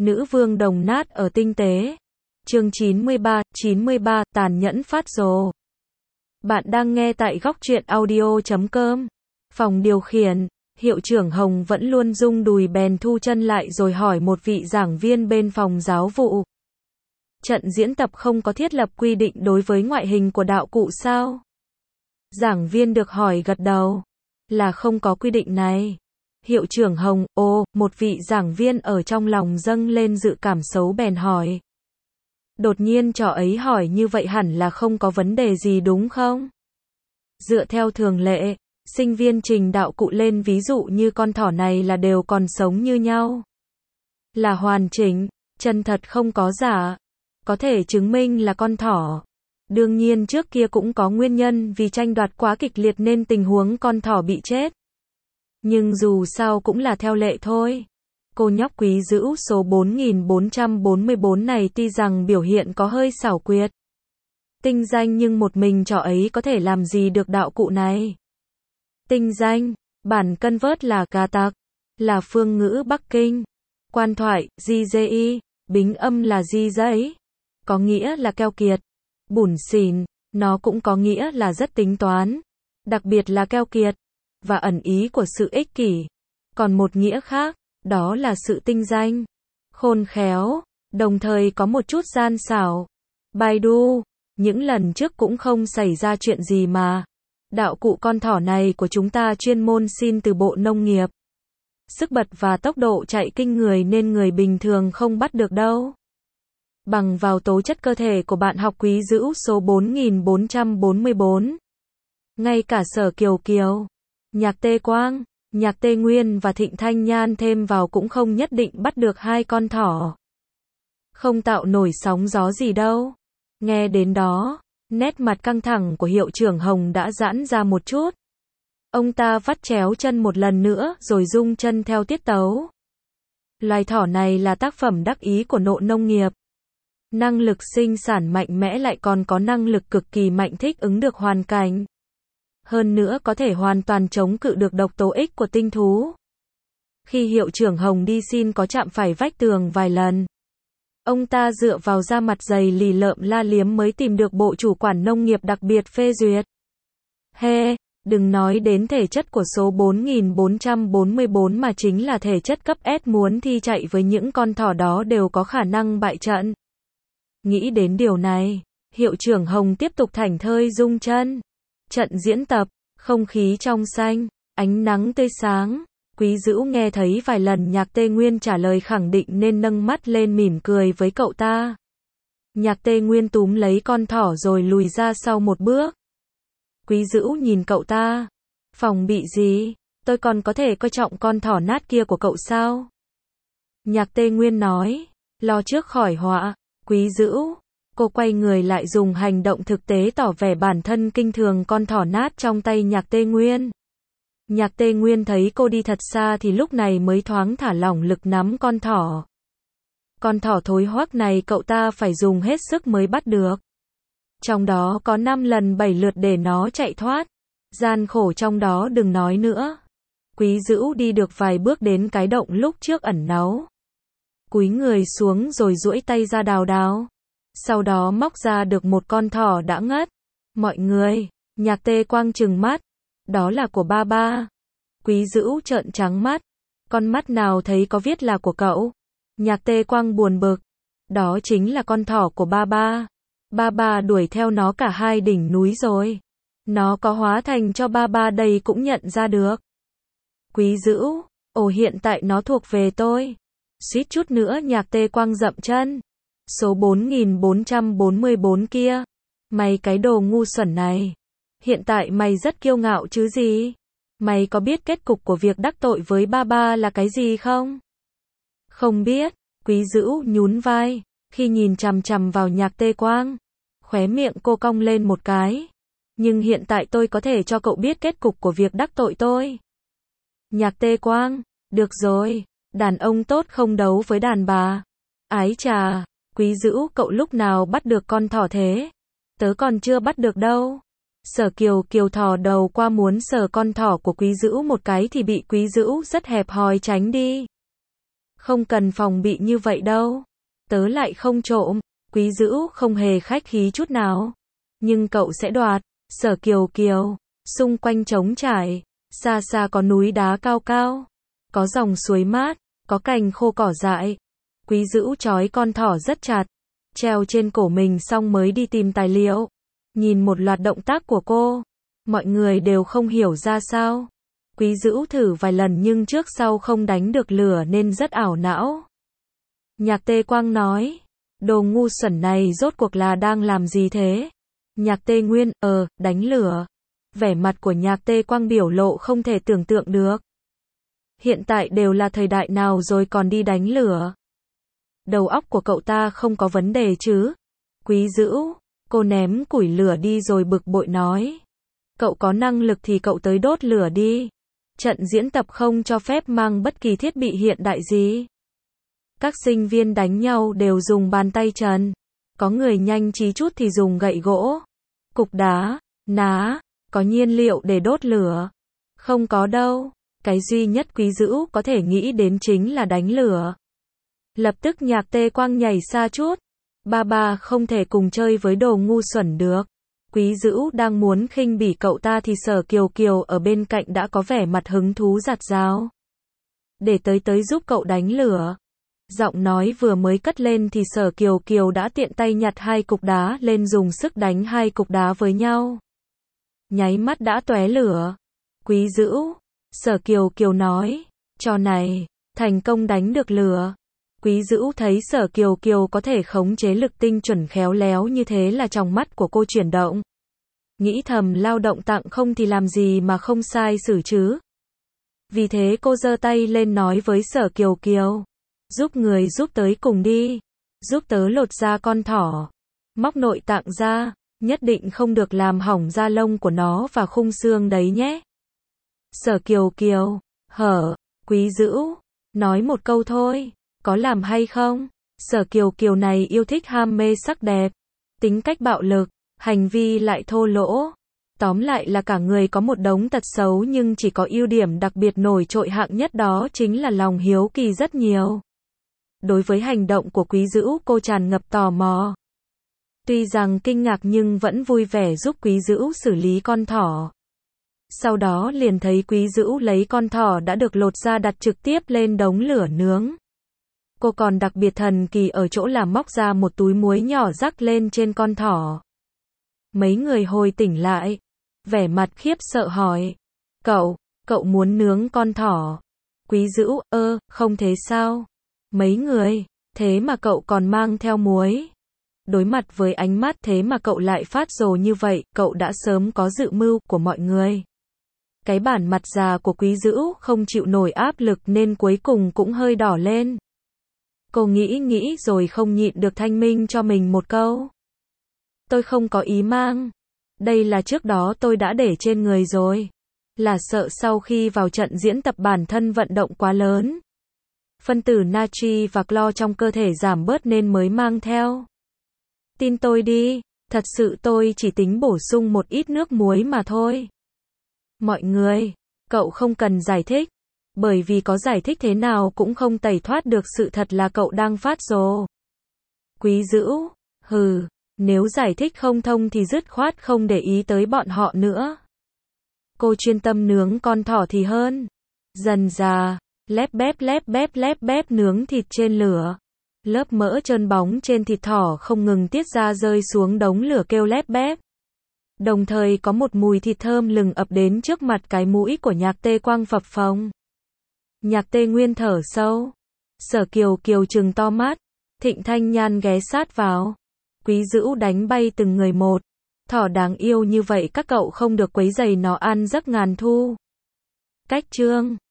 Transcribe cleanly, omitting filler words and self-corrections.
Nữ vương đồng nát ở tinh tế. Chương 93, tàn nhẫn phát rồ. Bạn đang nghe tại góc truyện audio.com. Phòng điều khiển, hiệu trưởng Hồng vẫn luôn rung đùi bèn thu chân lại rồi hỏi một vị giảng viên bên phòng giáo vụ. Trận diễn tập không có thiết lập quy định đối với ngoại hình của đạo cụ sao? Giảng viên được hỏi gật đầu. Là không có quy định này. Hiệu trưởng Hồng, một vị giảng viên ở trong lòng dâng lên dự cảm xấu bèn hỏi. Đột nhiên trò ấy hỏi như vậy hẳn là không có vấn đề gì đúng không? Dựa theo thường lệ, sinh viên trình đạo cụ lên ví dụ như con thỏ này là đều còn sống như nhau. Là hoàn chỉnh, chân thật không có giả. Có thể chứng minh là con thỏ. Đương nhiên trước kia cũng có nguyên nhân vì tranh đoạt quá kịch liệt nên tình huống con thỏ bị chết. Nhưng dù sao cũng là theo lệ thôi. Cô nhóc quý dữ số 4444 này tuy rằng biểu hiện có hơi xảo quyệt, tinh danh nhưng một mình trò ấy có thể làm gì được đạo cụ này. Tinh danh, bản cân vớt là gà tặc, là phương ngữ Bắc Kinh. Quan thoại, GZI, bính âm là di giấy, có nghĩa là keo kiệt. Bủn xỉn, nó cũng có nghĩa là rất tính toán, đặc biệt là keo kiệt, và ẩn ý của sự ích kỷ. Còn một nghĩa khác, đó là sự tinh danh, khôn khéo, đồng thời có một chút gian xảo. Baidu, những lần trước cũng không xảy ra chuyện gì mà. Đạo cụ con thỏ này của chúng ta chuyên môn xin từ Bộ Nông nghiệp. Sức bật và tốc độ chạy kinh người nên người bình thường không bắt được đâu. Bằng vào tố chất cơ thể của bạn học quý dữ số 4444. Ngay cả Sở Kiều Kiều, Nhạc Tê Quang, Nhạc Tê Nguyên và Thịnh Thanh Nhan thêm vào cũng không nhất định bắt được hai con thỏ. Không tạo nổi sóng gió gì đâu. Nghe đến đó, nét mặt căng thẳng của hiệu trưởng Hồng đã giãn ra một chút. Ông ta vắt chéo chân một lần nữa rồi rung chân theo tiết tấu. Loài thỏ này là tác phẩm đắc ý của Bộ Nông nghiệp. Năng lực sinh sản mạnh mẽ lại còn có năng lực cực kỳ mạnh thích ứng được hoàn cảnh. Hơn nữa có thể hoàn toàn chống cự được độc tố X của tinh thú. Khi hiệu trưởng Hồng đi xin có chạm phải vách tường vài lần. Ông ta dựa vào da mặt dày lì lợm la liếm mới tìm được bộ chủ quản nông nghiệp đặc biệt phê duyệt. Đừng nói đến thể chất của số 4444 mà chính là thể chất cấp S muốn thi chạy với những con thỏ đó đều có khả năng bại trận. Nghĩ đến điều này, hiệu trưởng Hồng tiếp tục thảnh thơi rung chân. Trận diễn tập, không khí trong xanh, ánh nắng tươi sáng. Quý dữ nghe thấy vài lần Nhạc Tê Nguyên trả lời khẳng định nên nâng mắt lên mỉm cười với cậu ta. Nhạc Tê Nguyên túm lấy con thỏ rồi lùi ra sau một bước. Quý dữ nhìn cậu ta. Phòng bị gì? Tôi còn có thể coi trọng con thỏ nát kia của cậu sao? Nhạc Tê Nguyên nói. Lo trước khỏi họa. Quý dữ. Cô quay người lại dùng hành động thực tế tỏ vẻ bản thân kinh thường con thỏ nát trong tay Nhạc Tê Nguyên. Nhạc Tê Nguyên thấy cô đi thật xa thì lúc này mới thoáng thả lỏng lực nắm con thỏ. Con thỏ thối hoắc này cậu ta phải dùng hết sức mới bắt được. Trong đó có 5 lần 7 lượt để nó chạy thoát. Gian khổ trong đó đừng nói nữa. Quý dữ đi được vài bước đến cái động lúc trước ẩn náu. Cúi người xuống rồi duỗi tay ra đào đào. Sau đó móc ra được một con thỏ đã ngất. Mọi người, Nhạc Tê Quang trừng mắt. Đó là của ba ba. Quý dữ trợn trắng mắt. Con mắt nào thấy có viết là của cậu? Nhạc Tê Quang buồn bực. Đó chính là con thỏ của ba ba. Ba ba đuổi theo nó cả hai đỉnh núi rồi. Nó có hóa thành cho ba ba đây cũng nhận ra được. Quý dữ, hiện tại nó thuộc về tôi. Suýt chút nữa Nhạc Tê Quang dậm chân. Số 4444 kia. Mày cái đồ ngu xuẩn này. Hiện tại mày rất kiêu ngạo chứ gì? Mày có biết kết cục của việc đắc tội với ba ba là cái gì không? Không biết. Quý dữ nhún vai. Khi nhìn chằm chằm vào Nhạc Tê Quang, khóe miệng cô cong lên một cái. Nhưng hiện tại tôi có thể cho cậu biết kết cục của việc đắc tội tôi. Nhạc Tê Quang, được rồi, đàn ông tốt không đấu với đàn bà. Ái chà, Quý dữ cậu lúc nào bắt được con thỏ thế? Tớ còn chưa bắt được đâu. Sở Kiều Kiều thò đầu qua muốn sờ con thỏ của Quý dữ một cái thì bị Quý dữ rất hẹp hòi tránh đi. Không cần phòng bị như vậy đâu. Tớ lại không trộm. Quý Dữu không hề khách khí chút nào. Nhưng cậu sẽ đoạt. Sở Kiều Kiều. Xung quanh trống trải. Xa xa có núi đá cao cao. Có dòng suối mát. Có cành khô cỏ dại. Quý Dữu trói con thỏ rất chặt. Treo trên cổ mình xong mới đi tìm tài liệu. Nhìn một loạt động tác của cô. Mọi người đều không hiểu ra sao. Quý Dữu thử vài lần nhưng trước sau không đánh được lửa nên rất ảo não. Nhạc Tê Quang nói. Đồ ngu xuẩn này rốt cuộc là đang làm gì thế? Nhạc Tê Nguyên, đánh lửa. Vẻ mặt của Nhạc Tê Quang biểu lộ không thể tưởng tượng được. Hiện tại đều là thời đại nào rồi còn đi đánh lửa? Đầu óc của cậu ta không có vấn đề chứ? Quý Dữu, cô ném củi lửa đi rồi bực bội nói. Cậu có năng lực thì cậu tới đốt lửa đi. Trận diễn tập không cho phép mang bất kỳ thiết bị hiện đại gì. Các sinh viên đánh nhau đều dùng bàn tay trần. Có người nhanh trí chút thì dùng gậy gỗ, cục đá, ná, có nhiên liệu để đốt lửa. Không có đâu. Cái duy nhất Quý Dữu có thể nghĩ đến chính là đánh lửa. Lập tức Nhạc Tê Quang nhảy xa chút. Ba không thể cùng chơi với đồ ngu xuẩn được. Quý Dữu đang muốn khinh bỉ cậu ta thì Sở Kiều Kiều ở bên cạnh đã có vẻ mặt hứng thú giặt rào. Để tới giúp cậu đánh lửa. Giọng nói vừa mới cất lên thì Sở Kiều Kiều đã tiện tay nhặt hai cục đá lên dùng sức đánh hai cục đá với nhau. Nháy mắt đã tóe lửa. Quý Dữu, Sở Kiều Kiều nói, trò này, thành công đánh được lửa. Quý Dữu thấy Sở Kiều Kiều có thể khống chế lực tinh chuẩn khéo léo như thế là trong mắt của cô chuyển động. Nghĩ thầm lao động tặng không thì làm gì mà không sai xử chứ. Vì thế cô giơ tay lên nói với Sở Kiều Kiều. Giúp người giúp tới cùng đi. Giúp tớ lột ra con thỏ. Móc nội tạng ra. Nhất định không được làm hỏng da lông của nó và khung xương đấy nhé. Sở Kiều Kiều. Quý Dữu. Nói một câu thôi. Có làm hay không? Sở Kiều Kiều này yêu thích ham mê sắc đẹp. Tính cách bạo lực. Hành vi lại thô lỗ. Tóm lại là cả người có một đống tật xấu nhưng chỉ có ưu điểm đặc biệt nổi trội hạng nhất đó chính là lòng hiếu kỳ rất nhiều. Đối với hành động của Quý Dữu cô tràn ngập tò mò. Tuy rằng kinh ngạc nhưng vẫn vui vẻ giúp Quý Dữu xử lý con thỏ. Sau đó liền thấy Quý Dữu lấy con thỏ đã được lột ra đặt trực tiếp lên đống lửa nướng. Cô còn đặc biệt thần kỳ ở chỗ là móc ra một túi muối nhỏ rắc lên trên con thỏ. Mấy người hồi tỉnh lại. Vẻ mặt khiếp sợ hỏi. Cậu muốn nướng con thỏ. Quý Dữu, không thế sao? Mấy người, thế mà cậu còn mang theo muối. Đối mặt với ánh mắt thế mà cậu lại phát rồ như vậy, cậu đã sớm có dự mưu của mọi người. Cái bản mặt già của Quý Dữu không chịu nổi áp lực nên cuối cùng cũng hơi đỏ lên. Cô nghĩ rồi không nhịn được thanh minh cho mình một câu. Tôi không có ý mang. Đây là trước đó tôi đã để trên người rồi. Là sợ sau khi vào trận diễn tập bản thân vận động quá lớn. Phân tử natri và clo trong cơ thể giảm bớt nên mới mang theo. Tin tôi đi, thật sự tôi chỉ tính bổ sung một ít nước muối mà thôi. Mọi người, cậu không cần giải thích. Bởi vì có giải thích thế nào cũng không tẩy thoát được sự thật là cậu đang phát rồ. Quý Dữu, nếu giải thích không thông thì dứt khoát không để ý tới bọn họ nữa. Cô chuyên tâm nướng con thỏ thì hơn. Dần dà, lép bép nướng thịt trên lửa. Lớp mỡ trơn bóng trên thịt thỏ không ngừng tiết ra rơi xuống đống lửa kêu lép bép. Đồng thời có một mùi thịt thơm lừng ập đến trước mặt cái mũi của Nhạc Tê Quang phập phồng. Nhạc Tê Nguyên thở sâu. Sở Kiều Kiều trừng to mắt. Thịnh Thanh Nhan ghé sát vào. Quý Dữu đánh bay từng người một. Thỏ đáng yêu như vậy các cậu không được quấy rầy nó ăn giấc ngàn thu. Cách chương